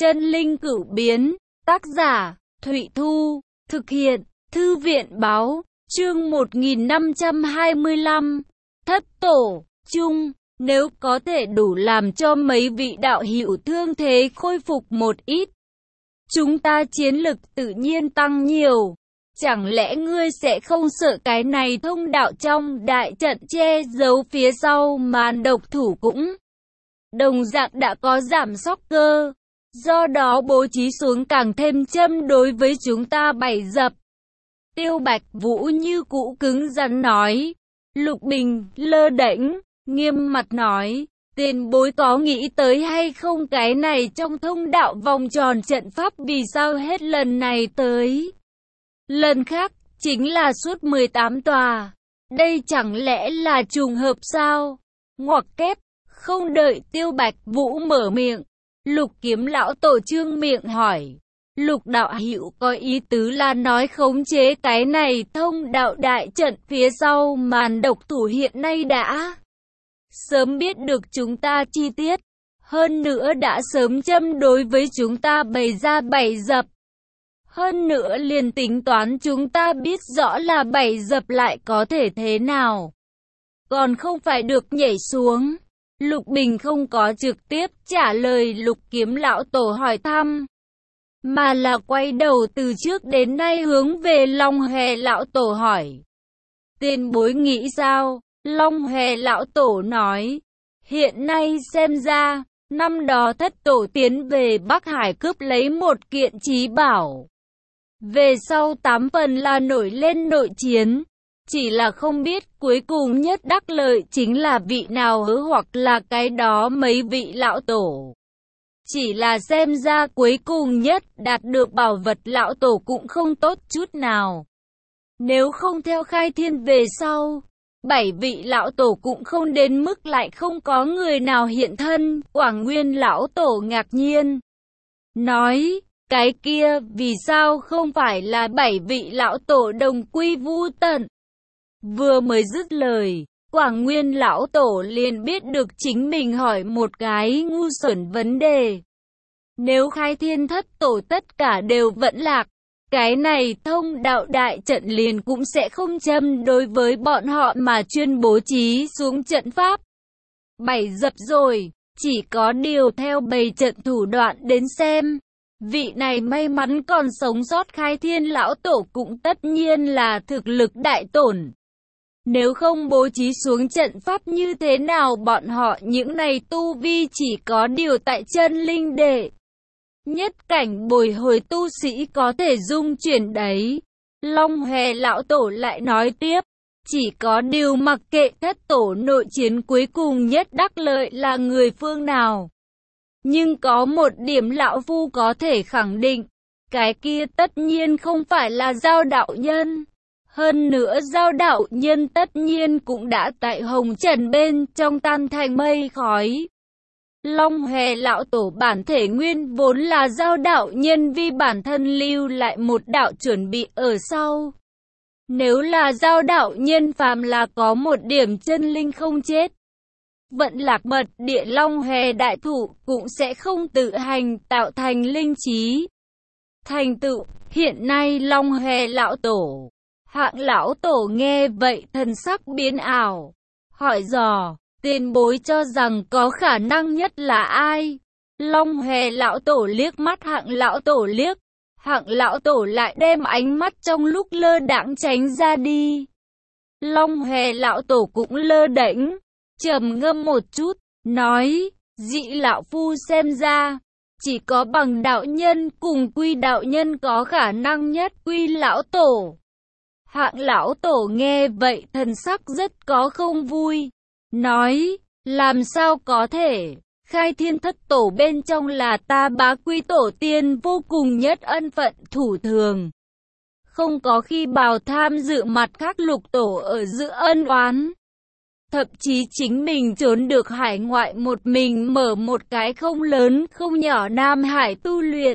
Chân linh cửu biến, tác giả, Thụy Thu, thực hiện, Thư viện báo, chương 1525, thất tổ, chung, nếu có thể đủ làm cho mấy vị đạo hữu thương thế khôi phục một ít, chúng ta chiến lực tự nhiên tăng nhiều. Chẳng lẽ ngươi sẽ không sợ cái này thông đạo trong đại trận che giấu phía sau màn độc thủ cũng đồng dạng đã có giảm sóc cơ, do đó bố trí xuống càng thêm châm đối với chúng ta bày dập. Tiêu Bạch Vũ như cũ cứng rắn nói. Lục Bình lơ đễnh, nghiêm mặt nói, tiền bối có nghĩ tới hay không cái này trong thông đạo vòng tròn trận pháp vì sao hết lần này tới lần khác, chính là suốt 18 tòa. Đây chẳng lẽ là trùng hợp sao? Ngoặc kép, không đợi Tiêu Bạch Vũ mở miệng, Lục Kiếm lão tổ trương miệng hỏi. Lục đạo hữu có ý tứ là nói khống chế cái này thông đạo đại trận phía sau màn độc thủ hiện nay đã sớm biết được chúng ta chi tiết, hơn nữa đã sớm châm đối với chúng ta bày ra bày dập. Hơn nữa liền tính toán chúng ta biết rõ là bày dập lại có thể thế nào, còn không phải được nhảy xuống. Lục Bình không có trực tiếp trả lời Lục Kiếm lão tổ hỏi thăm, mà là quay đầu từ trước đến nay hướng về Long Hòe lão tổ hỏi. Tiền bối nghĩ sao? Long Hòe lão tổ nói, hiện nay xem ra, năm đó thất tổ tiến về Bắc Hải cướp lấy một kiện chí bảo. Về sau 8 phần là nổi lên nội chiến, chỉ là không biết cuối cùng nhất đắc lợi chính là vị nào hoặc là cái đó mấy vị lão tổ. Chỉ là xem ra cuối cùng nhất đạt được bảo vật lão tổ cũng không tốt chút nào. Nếu không theo khai thiên về sau, 7 vị lão tổ cũng không đến mức lại không có người nào hiện thân. Quảng Nguyên lão tổ ngạc nhiên nói, cái kia vì sao không phải là 7 vị lão tổ đồng quy vu tận? Vừa mới dứt lời, Quảng Nguyên lão tổ liền biết được chính mình hỏi một cái ngu xuẩn vấn đề. Nếu khai thiên thất tổ tất cả đều vẫn lạc, cái này thông đạo đại trận liền cũng sẽ không châm đối với bọn họ mà chuyên bố trí xuống trận pháp. Bày dập rồi, chỉ có điều theo bày trận thủ đoạn đến xem. Vị này may mắn còn sống sót khai thiên lão tổ cũng tất nhiên là thực lực đại tổn. Nếu không bố trí xuống trận pháp như thế nào bọn họ những này tu vi chỉ có điều tại chân linh đệ nhất cảnh bồi hồi tu sĩ có thể dung chuyển đấy. Long Hòe lão tổ lại nói tiếp, chỉ có điều mặc kệ thất tổ nội chiến cuối cùng nhất đắc lợi là người phương nào. Nhưng có một điểm lão phu có thể khẳng định, cái kia tất nhiên không phải là Giao đạo nhân. Hơn nữa Giao đạo nhân tất nhiên cũng đã tại hồng trần bên trong tan thành mây khói. Long Hòe lão tổ bản thể nguyên vốn là Giao đạo nhân vì bản thân lưu lại một đạo chuẩn bị ở sau. Nếu là Giao đạo nhân phàm là có một điểm chân linh không chết, vận lạc mật địa Long Hòe đại thủ cũng sẽ không tự hành tạo thành linh trí. Thành tựu, hiện nay Long Hòe lão tổ, Hạng lão tổ nghe vậy thần sắc biến ảo, hỏi dò, tiền bối cho rằng có khả năng nhất là ai? Long Hòe lão tổ liếc mắt Hạng lão tổ liếc, Hạng lão tổ lại đem ánh mắt trong lúc lơ đãng tránh ra đi. Long Hòe lão tổ cũng lơ đễnh, trầm ngâm một chút, nói, dị lão phu xem ra, chỉ có bằng đạo nhân cùng Quy đạo nhân có khả năng nhất Quy lão tổ. Hạng lão tổ nghe vậy thần sắc rất có không vui, nói, làm sao có thể, khai thiên thất tổ bên trong là ta bá Quy tổ tiên vô cùng nhất ân phận thủ thường. Không có khi bào tham dự mặt khác lục tổ ở giữa ân oán. Thậm chí chính mình trốn được hải ngoại một mình mở một cái không lớn không nhỏ Nam Hải tu luyện.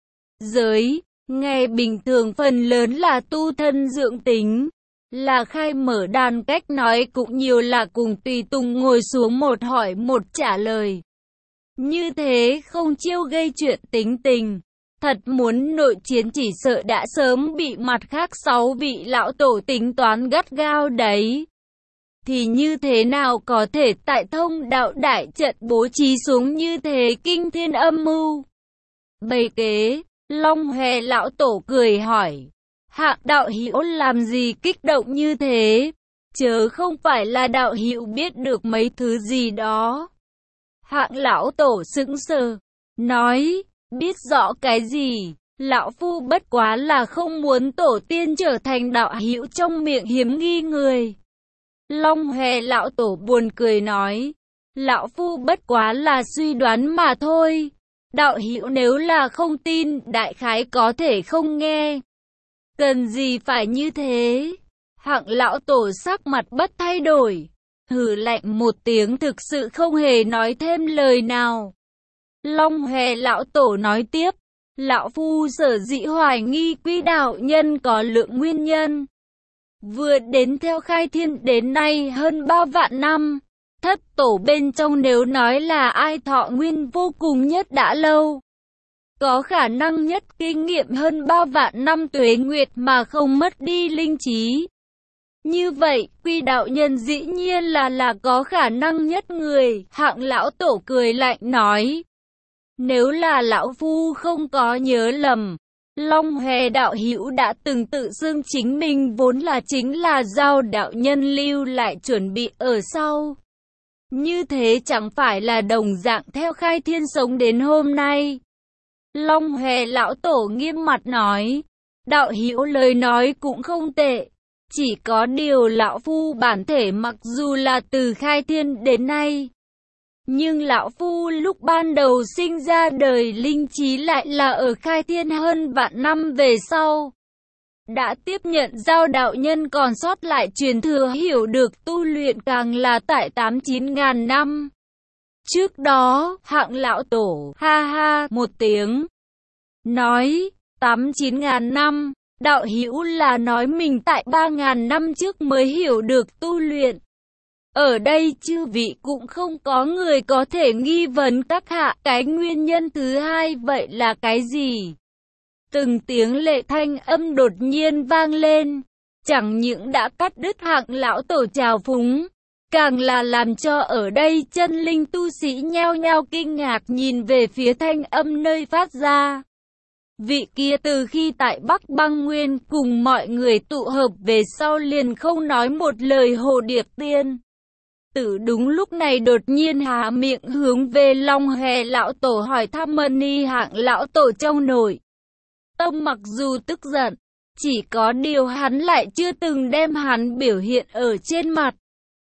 Giới, ngày bình thường phần lớn là tu thân dưỡng tính, là khai mở đàn cách nói cũng nhiều là cùng tùy tùng ngồi xuống một hỏi một trả lời. Như thế không chiêu gây chuyện tính tình. Thật muốn nội chiến chỉ sợ đã sớm bị mặt khác 6 vị lão tổ tính toán gắt gao đấy. Thì như thế nào có thể tại Thông Đạo đại trận bố trí xuống như thế kinh thiên âm mưu? Bày kế, Long Hòe lão tổ cười hỏi. Hạng đạo hữu làm gì kích động như thế? Chớ không phải là đạo hữu biết được mấy thứ gì đó. Hạng lão tổ sững sờ, nói, biết rõ cái gì? Lão phu bất quá là không muốn tổ tiên trở thành đạo hữu trong miệng hiếm nghi người. Long Hòe lão tổ buồn cười nói, lão phu bất quá là suy đoán mà thôi. Đạo hữu nếu là không tin, đại khái có thể không nghe. Cần gì phải như thế? Hạng lão tổ sắc mặt bất thay đổi, hừ lạnh một tiếng thực sự không hề nói thêm lời nào. Long Hòe lão tổ nói tiếp, lão phu sở dĩ hoài nghi Quý đạo nhân có lượng nguyên nhân. Vừa đến theo khai thiên đến nay hơn 3 vạn năm, thất tổ bên trong nếu nói là ai thọ nguyên vô cùng nhất đã lâu. Có khả năng nhất kinh nghiệm hơn 3 vạn năm tuế nguyệt mà không mất đi linh trí. Như vậy, Quý đạo nhân dĩ nhiên là có khả năng nhất người. Hạng lão tổ cười lạnh nói. Nếu là lão phu không có nhớ lầm, Long Hòe đạo hữu đã từng tự xưng chính mình vốn là chính là Giao đạo nhân lưu lại chuẩn bị ở sau. Như thế chẳng phải là đồng dạng theo khai thiên sống đến hôm nay. Long Hòe lão tổ nghiêm mặt nói, đạo hữu lời nói cũng không tệ. Chỉ có điều lão phu bản thể mặc dù là từ khai thiên đến nay, nhưng lão phu lúc ban đầu sinh ra đời linh trí lại là ở khai thiên hơn vạn năm về sau. Đã tiếp nhận Giao đạo nhân còn sót lại truyền thừa hiểu được tu luyện càng là tại 8-9 ngàn năm. Trước đó, hạng lão tổ, ha ha, một tiếng, nói, 8-9 ngàn năm, đạo hữu là nói mình tại 3.000 năm trước mới hiểu được tu luyện. Ở đây chư vị cũng không có người có thể nghi vấn các hạ, cái nguyên nhân thứ hai vậy là cái gì? Từng tiếng lệ thanh âm đột nhiên vang lên, chẳng những đã cắt đứt hạng lão tổ trào phúng, càng là làm cho ở đây chân linh tu sĩ nhao nhao kinh ngạc nhìn về phía thanh âm nơi phát ra. Vị kia từ khi tại Bắc Băng Nguyên cùng mọi người tụ hợp về sau liền không nói một lời Hồ Điệp Tiên. Tử đúng lúc này đột nhiên há miệng hướng về Long Hòe lão tổ hỏi thăm Mani hạng lão tổ trong nội tâm mặc dù tức giận, chỉ có điều hắn lại chưa từng đem hắn biểu hiện ở trên mặt,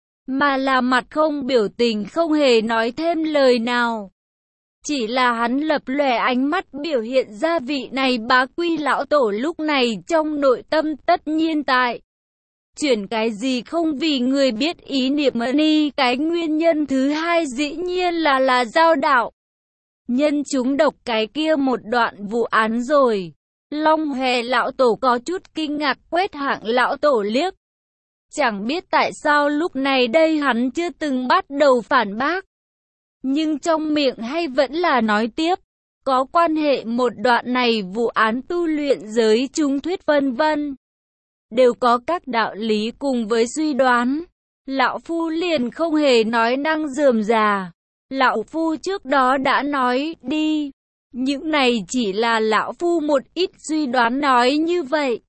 mà là mặt không biểu tình không hề nói thêm lời nào. Chỉ là hắn lập lòe ánh mắt biểu hiện ra vị này bá quy lão tổ lúc này trong nội tâm tất nhiên tại. Chuyển cái gì không vì người biết ý niệm Mani, cái nguyên nhân thứ hai dĩ nhiên là Giao đạo nhân chúng độc cái kia một đoạn vụ án rồi. Long Hòe lão tổ có chút kinh ngạc quét hạng lão tổ liếc. Chẳng biết tại sao lúc này đây hắn chưa từng bắt đầu phản bác, nhưng trong miệng hay vẫn là nói tiếp, có quan hệ một đoạn này vụ án tu luyện giới chúng thuyết vân vân, đều có các đạo lý cùng với suy đoán. Lão phu liền không hề nói năng rườm rà. Lão phu trước đó đã nói đi, những này chỉ là lão phu một ít suy đoán nói như vậy.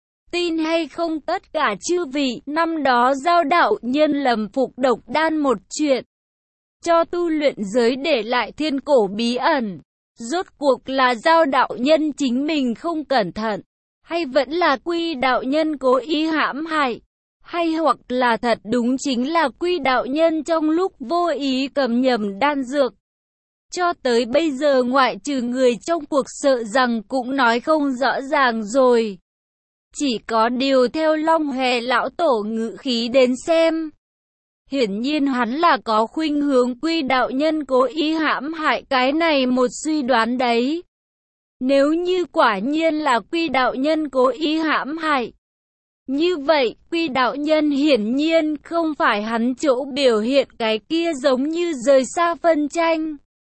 Tin hay không tất cả chư vị, năm đó Giao đạo nhân lầm phục độc đan một chuyện, cho tu luyện giới để lại thiên cổ bí ẩn. Rốt cuộc là Giao đạo nhân chính mình không cẩn thận, hay vẫn là Quy đạo nhân cố ý hãm hại, hay hoặc là thật đúng chính là Quy đạo nhân trong lúc vô ý cầm nhầm đan dược. Cho tới bây giờ ngoại trừ người trong cuộc sợ rằng cũng nói không rõ ràng rồi. Chỉ có điều theo Long Hòe lão tổ ngữ khí đến xem, hiển nhiên hắn là có khuynh hướng Quy đạo nhân cố ý hãm hại cái này một suy đoán đấy. Nếu như quả nhiên là Quy đạo nhân cố ý hãm hại, như vậy Quy đạo nhân hiển nhiên không phải hắn chỗ biểu hiện cái kia giống như rời xa phân tranh.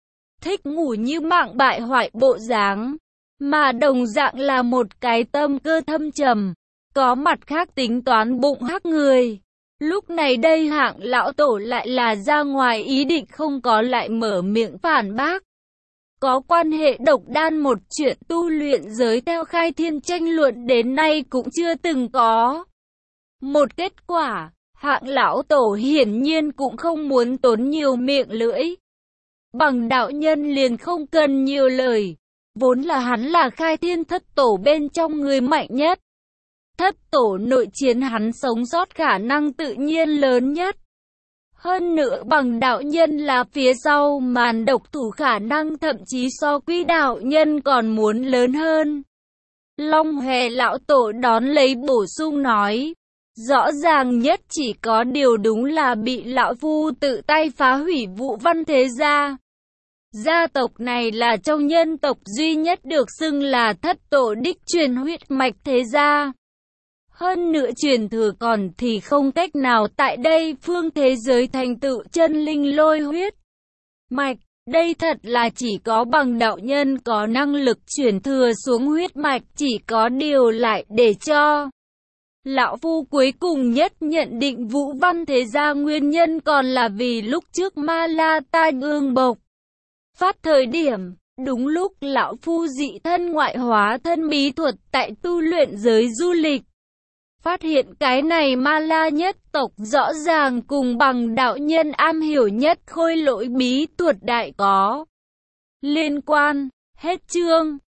thích ngủ như mạng bại hoại bộ dáng, mà đồng dạng là một cái tâm cơ thâm trầm, có mặt khác tính toán bụng hắc người. Lúc này đây Hạng lão tổ lại là ra ngoài ý định không có lại mở miệng phản bác. Có quan hệ độc đan một chuyện tu luyện giới theo khai thiên tranh luận đến nay cũng chưa từng có một kết quả. Hạng lão tổ hiển nhiên cũng không muốn tốn nhiều miệng lưỡi. Bằng đạo nhân liền không cần nhiều lời. Vốn là hắn là khai thiên thất tổ bên trong người mạnh nhất. Thất tổ nội chiến hắn sống sót khả năng tự nhiên lớn nhất. Hơn nữa bằng đạo nhân là phía sau màn độc thủ khả năng thậm chí so Quý đạo nhân còn muốn lớn hơn. Long Hòe lão tổ đón lấy bổ sung nói. Rõ ràng nhất chỉ có điều đúng là bị lão phu tự tay phá hủy Vũ Văn thế gia. Gia tộc này là trong nhân tộc duy nhất được xưng là thất tổ đích truyền huyết mạch thế gia. Hơn nữa truyền thừa còn thì không cách nào tại đây phương thế giới thành tựu chân linh lôi huyết mạch. Đây thật là chỉ có bằng đạo nhân có năng lực truyền thừa xuống huyết mạch, chỉ có điều lại để cho lão phu cuối cùng nhất nhận định Vũ Văn thế gia nguyên nhân còn là vì lúc trước Ma La tai ương bộc phát thời điểm, đúng lúc lão phu dị thân ngoại hóa thân bí thuật tại tu luyện giới du lịch. Phát hiện cái này Ma La nhất tộc rõ ràng cùng bằng đạo nhân am hiểu nhất khôi lỗi bí thuật đại có liên quan. Hết chương.